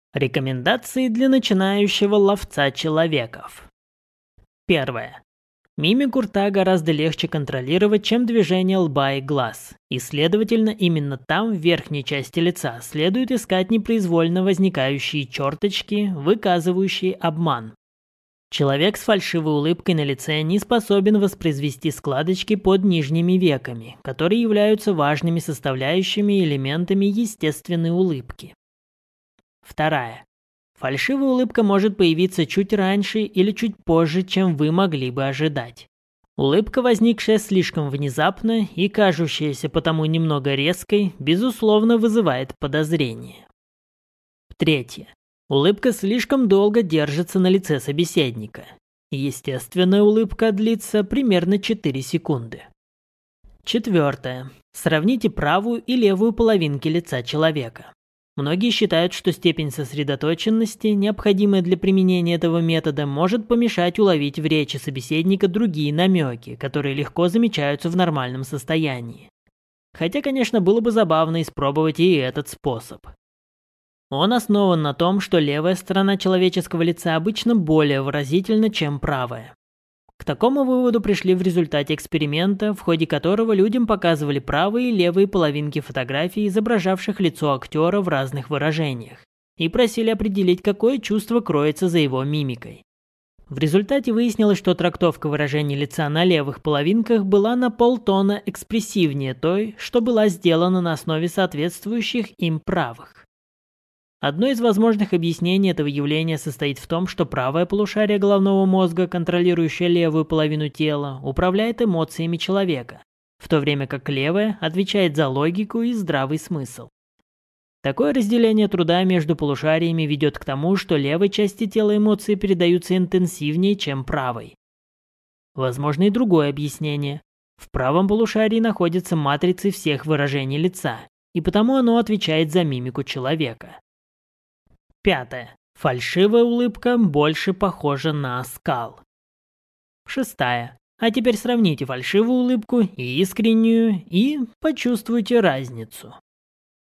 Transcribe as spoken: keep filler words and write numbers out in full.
Рекомендации для начинающего ловца человеков. Первое. Мимику рта гораздо легче контролировать, чем движение лба и глаз, и, следовательно, именно там, в верхней части лица, следует искать непроизвольно возникающие черточки, выказывающие обман. Человек с фальшивой улыбкой на лице не способен воспроизвести складочки под нижними веками, которые являются важными составляющими элементами естественной улыбки. Вторая. Фальшивая улыбка может появиться чуть раньше или чуть позже, чем вы могли бы ожидать. Улыбка, возникшая слишком внезапно и кажущаяся потому немного резкой, безусловно вызывает подозрение. Третье. Улыбка слишком долго держится на лице собеседника. Естественная улыбка длится примерно четыре секунды. Четвертое. Сравните правую и левую половинки лица человека. Многие считают, что степень сосредоточенности, необходимая для применения этого метода, может помешать уловить в речи собеседника другие намеки, которые легко замечаются в нормальном состоянии. Хотя, конечно, было бы забавно испробовать и этот способ. Он основан на том, что левая сторона человеческого лица обычно более выразительна, чем правая. К такому выводу пришли в результате эксперимента, в ходе которого людям показывали правые и левые половинки фотографий, изображавших лицо актера в разных выражениях, и просили определить, какое чувство кроется за его мимикой. В результате выяснилось, что трактовка выражений лица на левых половинках была на полтона экспрессивнее той, что была сделана на основе соответствующих им правых. Одно из возможных объяснений этого явления состоит в том, что правое полушарие головного мозга, контролирующее левую половину тела, управляет эмоциями человека, в то время как левое отвечает за логику и здравый смысл. Такое разделение труда между полушариями ведет к тому, что левой части тела эмоции передаются интенсивнее, чем правой. Возможно и другое объяснение. В правом полушарии находятся матрицы всех выражений лица, и потому оно отвечает за мимику человека. Пятое. Фальшивая улыбка больше похожа на оскал. Шестая. А теперь сравните фальшивую улыбку и искреннюю и почувствуйте разницу.